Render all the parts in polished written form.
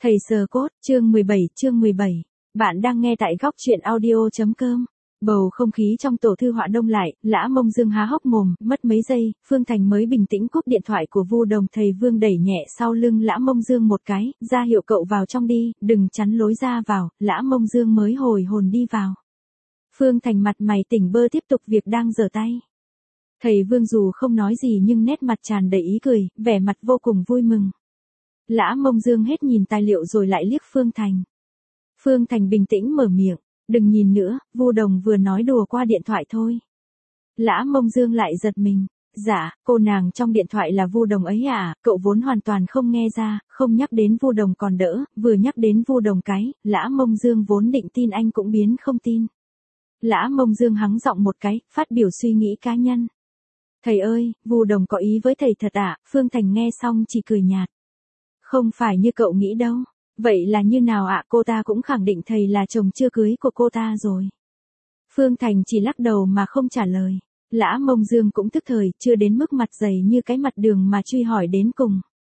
Thầy sờ cốt, chương 17. Bạn đang nghe tại góc truyện audio.com. Bầu không khí trong tổ thư họa đông lại, Lã Mông Dương há hốc mồm, mất mấy giây, Phương Thành mới bình tĩnh cúp điện thoại của Vu Đồng. Thầy Vương đẩy nhẹ sau lưng Lã Mông Dương một cái, ra hiệu cậu vào trong đi, đừng chắn lối ra vào. Lã Mông Dương mới hồi hồn đi vào. Phương Thành mặt mày tỉnh bơ tiếp tục việc đang giở tay. Thầy Vương dù không nói gì nhưng nét mặt tràn đầy ý cười, vẻ mặt vô cùng vui mừng. Lã Mông Dương hết nhìn tài liệu rồi lại liếc Phương Thành. Phương Thành bình tĩnh mở miệng, đừng nhìn nữa, Vu Đồng vừa nói đùa qua điện thoại thôi. Lã Mông Dương lại giật mình, dạ, cô nàng trong điện thoại là Vu Đồng ấy à, cậu vốn hoàn toàn không nghe ra, không nhắc đến Vu Đồng còn đỡ, vừa nhắc đến Vu Đồng cái, Lã Mông Dương vốn định tin anh cũng biến không tin. Lã Mông Dương hắng giọng một cái, phát biểu suy nghĩ cá nhân. Thầy ơi, Vu Đồng có ý với thầy thật ạ? Phương Thành nghe xong chỉ cười nhạt. Không phải như cậu nghĩ đâu. Vậy là như nào ạ? Cô ta cũng khẳng định thầy là chồng chưa cưới của cô ta rồi. Phương Thành chỉ lắc đầu mà không trả lời. Lã Mông Dương cũng tức thời, chưa đến mức mặt dày như cái mặt đường mà truy hỏi đến cùng.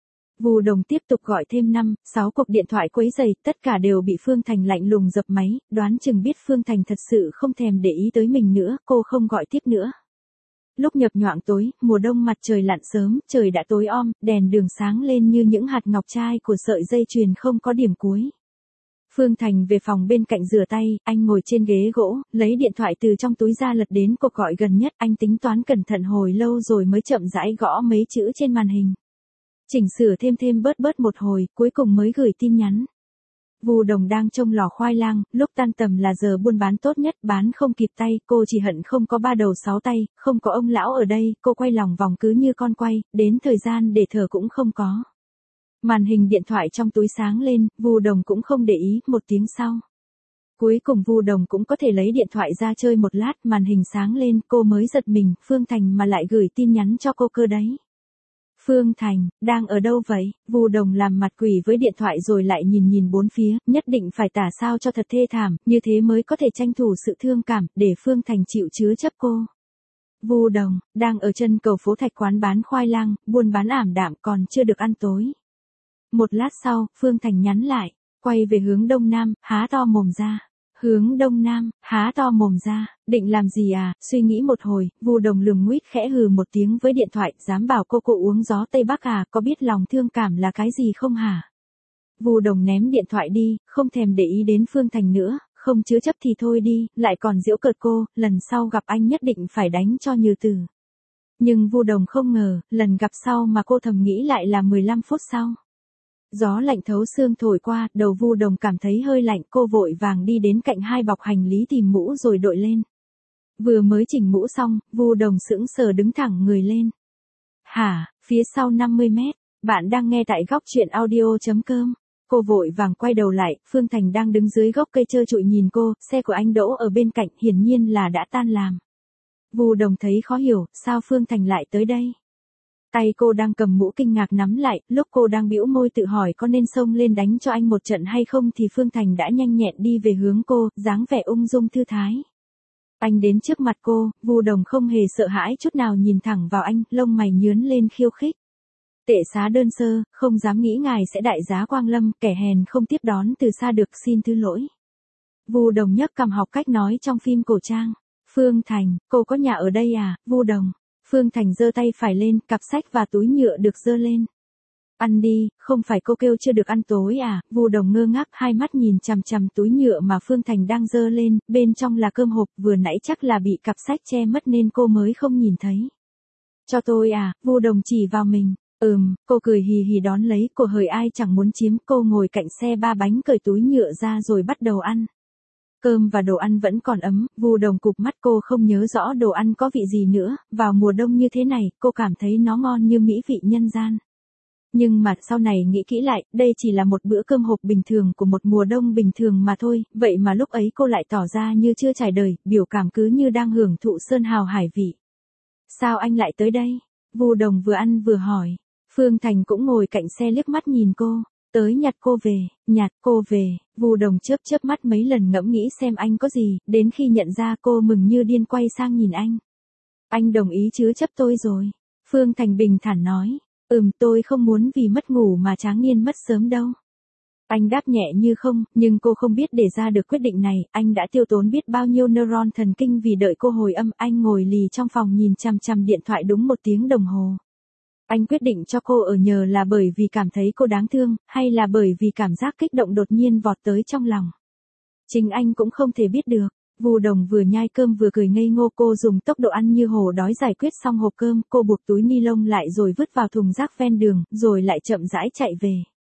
Vu Đồng tiếp tục gọi thêm 5-6 cuộc điện thoại quấy rầy, tất cả đều bị Phương Thành lạnh lùng dập máy, đoán chừng biết Phương Thành thật sự không thèm để ý tới mình nữa, cô không gọi tiếp nữa. Lúc nhập nhoạng tối, mùa đông mặt trời lặn sớm, trời đã tối om, đèn đường sáng lên như những hạt ngọc trai của sợi dây chuyền không có điểm cuối. Phương Thành về phòng bên cạnh rửa tay, anh ngồi trên ghế gỗ, lấy điện thoại từ trong túi ra lật đến cuộc gọi gần nhất, anh tính toán cẩn thận hồi lâu rồi mới chậm rãi gõ mấy chữ trên màn hình. Chỉnh sửa thêm bớt một hồi, cuối cùng mới gửi tin nhắn. Vu Đồng đang trông lò khoai lang, lúc tan tầm là giờ buôn bán tốt nhất, bán không kịp tay, cô chỉ hận không có 3 đầu 6 tay, không có ông lão ở đây, cô quay lòng vòng cứ như con quay, đến thời gian để thở cũng không có. Màn hình điện thoại trong túi sáng lên, Vu Đồng cũng không để ý, một tiếng sau. Cuối cùng Vu Đồng cũng có thể lấy điện thoại ra chơi một lát, màn hình sáng lên, cô mới giật mình, Phương Thành mà lại gửi tin nhắn cho cô cơ đấy. Phương Thành, đang ở đâu vậy? Vu Đồng làm mặt quỷ với điện thoại rồi lại nhìn bốn phía, nhất định phải tả sao cho thật thê thảm, như thế mới có thể tranh thủ sự thương cảm, để Phương Thành chịu chứa chấp cô. Vu Đồng, đang ở chân cầu phố Thạch quán bán khoai lang, buôn bán ảm đạm còn chưa được ăn tối. Một lát sau, Phương Thành nhắn lại, quay về hướng đông nam, há to mồm ra. Hướng đông nam, há to mồm ra, định làm gì à? Suy nghĩ một hồi, Vu Đồng lườm nguýt khẽ hừ một tiếng với điện thoại, dám bảo cô uống gió Tây Bắc à, có biết lòng thương cảm là cái gì không hả? Vu Đồng ném điện thoại đi, không thèm để ý đến Phương Thành nữa, không chứa chấp thì thôi đi, lại còn giễu cợt cô, lần sau gặp anh nhất định phải đánh cho như tử. Nhưng Vu Đồng không ngờ, lần gặp sau mà cô thầm nghĩ lại là 15 phút sau. Gió lạnh thấu xương thổi qua, đầu Vu Đồng cảm thấy hơi lạnh, cô vội vàng đi đến cạnh hai bọc hành lý tìm mũ rồi đội lên. Vừa mới chỉnh mũ xong, Vu Đồng sững sờ đứng thẳng người lên. Hả, phía sau 50 mét, bạn đang nghe tại góc truyện audio.com. Cô vội vàng quay đầu lại, Phương Thành đang đứng dưới gốc cây trơ trụi nhìn cô, xe của anh đỗ ở bên cạnh, hiển nhiên là đã tan làm. Vu Đồng thấy khó hiểu, sao Phương Thành lại tới đây? Tay cô đang cầm mũ kinh ngạc nắm lại, lúc cô đang bĩu môi tự hỏi có nên xông lên đánh cho anh một trận hay không thì Phương Thành đã nhanh nhẹn đi về hướng cô, dáng vẻ ung dung thư thái. Anh đến trước mặt cô, Vu Đồng không hề sợ hãi chút nào nhìn thẳng vào anh, lông mày nhướn lên khiêu khích. Tệ xá đơn sơ, không dám nghĩ ngài sẽ đại giá quang lâm, kẻ hèn không tiếp đón từ xa được, xin thứ lỗi. Vu Đồng nhấc cằm học cách nói trong phim cổ trang. Phương Thành, cô có nhà ở đây à? Vu Đồng. Phương Thành giơ tay phải lên, cặp sách và túi nhựa được giơ lên. Ăn đi, không phải cô kêu chưa được ăn tối à? Vu Đồng ngơ ngác, hai mắt nhìn chằm chằm túi nhựa mà Phương Thành đang giơ lên, bên trong là cơm hộp, vừa nãy chắc là bị cặp sách che mất nên cô mới không nhìn thấy. Cho tôi à? Vu Đồng chỉ vào mình. Cô cười hì hì đón lấy, cô hời ai chẳng muốn chiếm, cô ngồi cạnh xe ba bánh cởi túi nhựa ra rồi bắt đầu ăn. Cơm và đồ ăn vẫn còn ấm, Vu Đồng cụp mắt, cô không nhớ rõ đồ ăn có vị gì nữa, vào mùa đông như thế này, cô cảm thấy nó ngon như mỹ vị nhân gian. Nhưng mà sau này nghĩ kỹ lại, đây chỉ là một bữa cơm hộp bình thường của một mùa đông bình thường mà thôi, vậy mà lúc ấy cô lại tỏ ra như chưa trải đời, biểu cảm cứ như đang hưởng thụ sơn hào hải vị. Sao anh lại tới đây? Vu Đồng vừa ăn vừa hỏi. Phương Thành cũng ngồi cạnh xe liếc mắt nhìn cô. Tới nhặt cô về, Vu Đồng chớp mắt mấy lần ngẫm nghĩ xem anh có gì, đến khi nhận ra cô mừng như điên quay sang nhìn anh. Anh đồng ý chứa chấp tôi rồi. Phương Thành bình thản nói, tôi không muốn vì mất ngủ mà tráng niên mất sớm đâu. Anh đáp nhẹ như không, nhưng cô không biết để ra được quyết định này, anh đã tiêu tốn biết bao nhiêu neuron thần kinh vì đợi cô hồi âm. Anh ngồi lì trong phòng nhìn chằm chằm điện thoại đúng 1 tiếng đồng hồ. Anh quyết định cho cô ở nhờ là bởi vì cảm thấy cô đáng thương, hay là bởi vì cảm giác kích động đột nhiên vọt tới trong lòng. Chính anh cũng không thể biết được. Vu Đồng vừa nhai cơm vừa cười ngây ngô, cô dùng tốc độ ăn như hổ đói giải quyết xong hộp cơm, cô buộc túi ni lông lại rồi vứt vào thùng rác ven đường, rồi lại chậm rãi chạy về.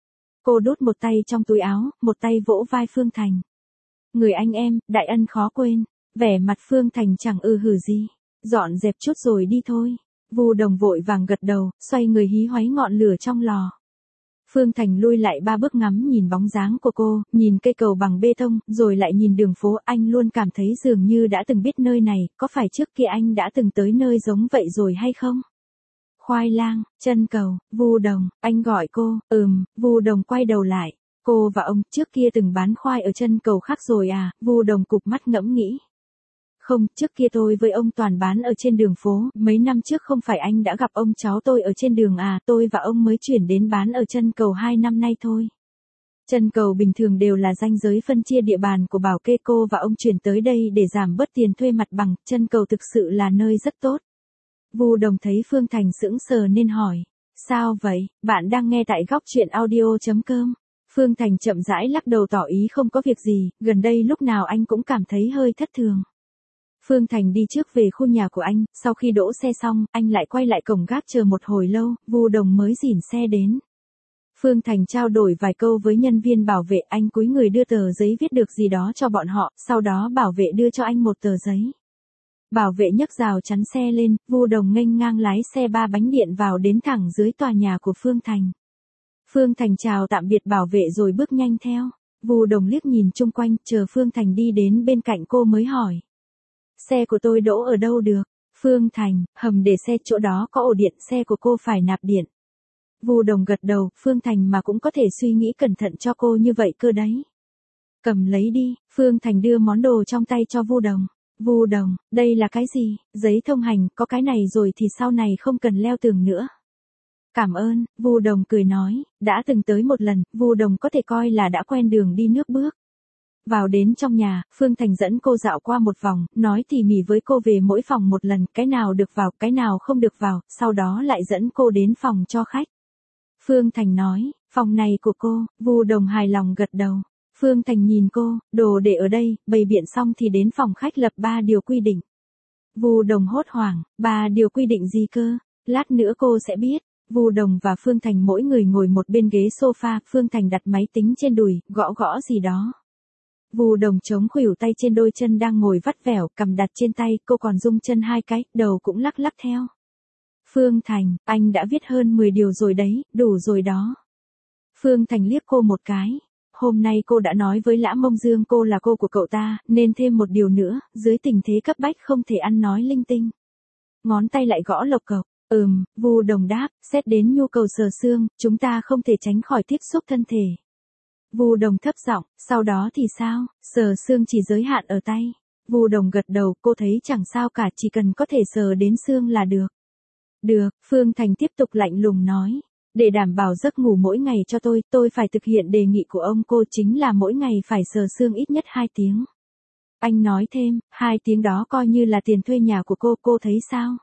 Cô đút một tay trong túi áo, một tay vỗ vai Phương Thành. Người anh em, đại ân khó quên. Vẻ mặt Phương Thành chẳng hử gì. Dọn dẹp chút rồi đi thôi. Vu Đồng vội vàng gật đầu, xoay người hí hoáy ngọn lửa trong lò. Phương Thành lui lại 3 bước ngắm nhìn bóng dáng của cô, nhìn cây cầu bằng bê tông, rồi lại nhìn đường phố. Anh luôn cảm thấy dường như đã từng biết nơi này, có phải trước kia anh đã từng tới nơi giống vậy rồi hay không? Khoai lang, chân cầu, Vu Đồng, anh gọi cô. Vu Đồng quay đầu lại. Cô và ông trước kia từng bán khoai ở chân cầu khác rồi à? Vu Đồng cụp mắt ngẫm nghĩ. Không, trước kia tôi với ông toàn bán ở trên đường phố, mấy năm trước không phải anh đã gặp ông cháu tôi ở trên đường à, tôi và ông mới chuyển đến bán ở chân cầu 2 năm nay thôi. Chân cầu bình thường đều là ranh giới phân chia địa bàn của bảo kê, cô và ông chuyển tới đây để giảm bớt tiền thuê mặt bằng, chân cầu thực sự là nơi rất tốt. Vu Đồng thấy Phương Thành sững sờ nên hỏi, sao vậy, bạn đang nghe tại góc truyện audio.com. Phương Thành chậm rãi lắc đầu tỏ ý không có việc gì, gần đây lúc nào anh cũng cảm thấy hơi thất thường. Phương Thành đi trước về khu nhà của anh, sau khi đỗ xe xong, anh lại quay lại cổng gác chờ một hồi lâu, Vu Đồng mới dỉn xe đến. Phương Thành trao đổi vài câu với nhân viên bảo vệ, anh cúi người đưa tờ giấy viết được gì đó cho bọn họ, sau đó bảo vệ đưa cho anh một tờ giấy. Bảo vệ nhấc rào chắn xe lên, Vu Đồng nghênh ngang lái xe 3 bánh điện vào đến thẳng dưới tòa nhà của Phương Thành. Phương Thành chào tạm biệt bảo vệ rồi bước nhanh theo. Vu Đồng liếc nhìn chung quanh, chờ Phương Thành đi đến bên cạnh cô mới hỏi. Xe của tôi đỗ ở đâu được? Phương Thành, hầm để xe chỗ đó có ổ điện, xe của cô phải nạp điện. Vu Đồng gật đầu, Phương Thành mà cũng có thể suy nghĩ cẩn thận cho cô như vậy cơ đấy. Cầm lấy đi, Phương Thành đưa món đồ trong tay cho Vu Đồng. Vu Đồng, đây là cái gì? Giấy thông hành, có cái này rồi thì sau này không cần leo tường nữa. Cảm ơn, Vu Đồng cười nói, đã từng tới một lần, Vu Đồng có thể coi là đã quen đường đi nước bước. Vào đến trong nhà, Phương Thành dẫn cô dạo qua một vòng, nói tỉ mỉ với cô về mỗi phòng một lần, cái nào được vào, cái nào không được vào, sau đó lại dẫn cô đến phòng cho khách. Phương Thành nói, phòng này của cô, Vu Đồng hài lòng gật đầu. Phương Thành nhìn cô, đồ để ở đây, bày biện xong thì đến phòng khách lập 3 điều quy định. Vu Đồng hốt hoảng, 3 điều quy định gì cơ? Lát nữa cô sẽ biết. Vu Đồng và Phương Thành mỗi người ngồi một bên ghế sofa, Phương Thành đặt máy tính trên đùi, gõ gõ gì đó. Vu Đồng chống khuỷu tay trên đôi chân đang ngồi vắt vẻo, cầm đặt trên tay, cô còn rung chân 2 cái, đầu cũng lắc lắc theo. Phương Thành, anh đã viết hơn 10 điều rồi đấy, đủ rồi đó. Phương Thành liếc cô một cái. Hôm nay cô đã nói với Lã Mông Dương cô là cô của cậu ta, nên thêm một điều nữa, dưới tình thế cấp bách không thể ăn nói linh tinh. Ngón tay lại gõ lộc cộc. Vu Đồng đáp, xét đến nhu cầu sờ xương, chúng ta không thể tránh khỏi tiếp xúc thân thể. Vu Đồng thấp giọng, sau đó thì sao, sờ xương chỉ giới hạn ở tay. Vu Đồng gật đầu, cô thấy chẳng sao cả, chỉ cần có thể sờ đến xương là được. Được, Phương Thành tiếp tục lạnh lùng nói. Để đảm bảo giấc ngủ mỗi ngày cho tôi phải thực hiện đề nghị của ông, cô chính là mỗi ngày phải sờ xương ít nhất 2 tiếng. Anh nói thêm, 2 tiếng đó coi như là tiền thuê nhà của cô thấy sao?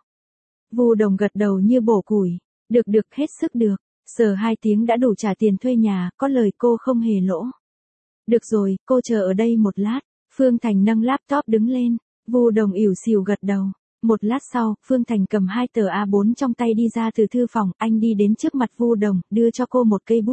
Vu Đồng gật đầu như bổ củi. Được, hết sức được. Sờ 2 tiếng đã đủ trả tiền thuê nhà, có lời cô không hề lỗ. Được rồi, cô chờ ở đây một lát. Phương Thành nâng laptop đứng lên. Vu Đồng ỉu xìu gật đầu. Một lát sau, Phương Thành cầm 2 tờ A4 trong tay đi ra từ thư phòng, anh đi đến trước mặt Vu Đồng, đưa cho cô một cây bút.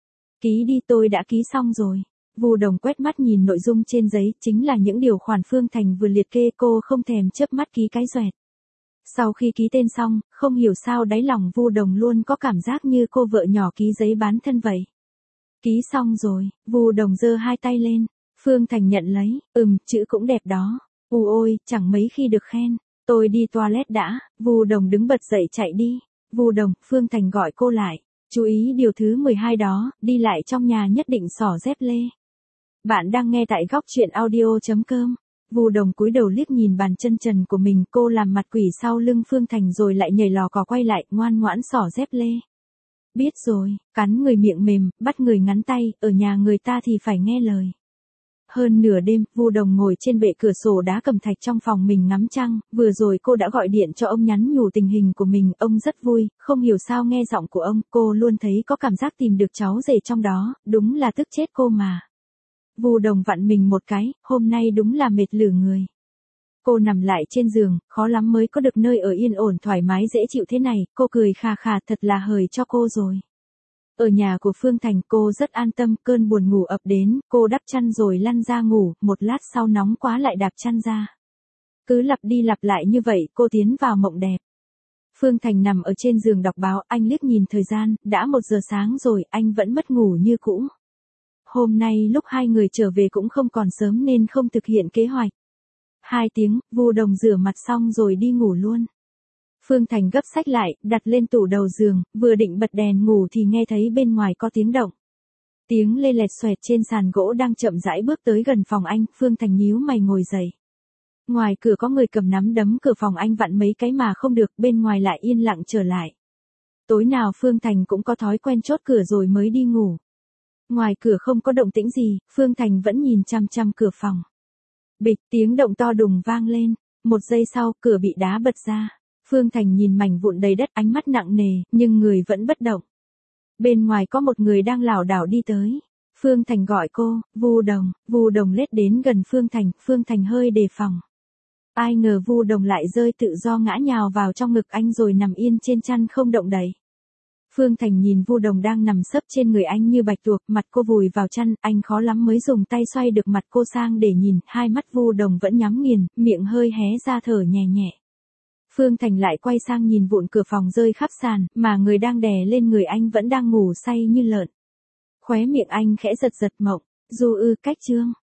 Ký đi, tôi đã ký xong rồi. Vu Đồng quét mắt nhìn nội dung trên giấy, chính là những điều khoản Phương Thành vừa liệt kê, cô không thèm chớp mắt ký cái xoẹt. Sau khi ký tên xong, không hiểu sao đáy lòng Vu Đồng luôn có cảm giác như cô vợ nhỏ ký giấy bán thân vậy. Ký xong rồi, Vu Đồng giơ 2 tay lên. Phương Thành nhận lấy, chữ cũng đẹp đó. Ôi, chẳng mấy khi được khen. Tôi đi toilet đã. Vu Đồng đứng bật dậy chạy đi. Vu Đồng, Phương Thành gọi cô lại. Chú ý điều thứ 12 đó, đi lại trong nhà nhất định xỏ dép lê. Bạn đang nghe tại góc truyện audio.com. Vu Đồng cúi đầu liếc nhìn bàn chân trần của mình, cô làm mặt quỷ sau lưng Phương Thành rồi lại nhảy lò cò quay lại, ngoan ngoãn xỏ dép lê. Biết rồi, cắn người miệng mềm, bắt người ngắn tay, ở nhà người ta thì phải nghe lời. Hơn nửa đêm, Vu Đồng ngồi trên bệ cửa sổ đá cẩm thạch trong phòng mình ngắm trăng, vừa rồi cô đã gọi điện cho ông nhắn nhủ tình hình của mình, ông rất vui, không hiểu sao nghe giọng của ông, cô luôn thấy có cảm giác tìm được cháu rể trong đó, đúng là tức chết cô mà. Vu Đồng vặn mình một cái, hôm nay đúng là mệt lử người. Cô nằm lại trên giường, khó lắm mới có được nơi ở yên ổn thoải mái dễ chịu thế này, cô cười khà khà thật là hời cho cô rồi. Ở nhà của Phương Thành cô rất an tâm, cơn buồn ngủ ập đến, cô đắp chăn rồi lăn ra ngủ, một lát sau nóng quá lại đạp chăn ra. Cứ lặp đi lặp lại như vậy, cô tiến vào mộng đẹp. Phương Thành nằm ở trên giường đọc báo, anh liếc nhìn thời gian, đã 1 giờ sáng rồi, anh vẫn mất ngủ như cũ. Hôm nay lúc hai người trở về cũng không còn sớm nên không thực hiện kế hoạch. 2 tiếng, Vu Đồng rửa mặt xong rồi đi ngủ luôn. Phương Thành gấp sách lại, đặt lên tủ đầu giường, vừa định bật đèn ngủ thì nghe thấy bên ngoài có tiếng động. Tiếng lê lẹt xoẹt trên sàn gỗ đang chậm rãi bước tới gần phòng anh, Phương Thành nhíu mày ngồi dậy. Ngoài cửa có người cầm nắm đấm cửa phòng anh vặn mấy cái mà không được, bên ngoài lại yên lặng trở lại. Tối nào Phương Thành cũng có thói quen chốt cửa rồi mới đi ngủ. Ngoài cửa không có động tĩnh gì, Phương Thành vẫn nhìn chăm chăm cửa phòng. Bịch, tiếng động to đùng vang lên, 1 giây sau, cửa bị đá bật ra. Phương Thành nhìn mảnh vụn đầy đất, ánh mắt nặng nề, nhưng người vẫn bất động. Bên ngoài có một người đang lảo đảo đi tới. Phương Thành gọi cô, Vu Đồng lết đến gần Phương Thành hơi đề phòng. Ai ngờ Vu Đồng lại rơi tự do ngã nhào vào trong ngực anh rồi nằm yên trên chăn không động đậy. Phương Thành nhìn Vu Đồng đang nằm sấp trên người anh như bạch tuộc, mặt cô vùi vào chăn, anh khó lắm mới dùng tay xoay được mặt cô sang để nhìn, hai mắt Vu Đồng vẫn nhắm nghiền, miệng hơi hé ra thở nhẹ nhẹ. Phương Thành lại quay sang nhìn vụn cửa phòng rơi khắp sàn, mà người đang đè lên người anh vẫn đang ngủ say như lợn. Khóe miệng anh khẽ giật giật mộng, cách chương.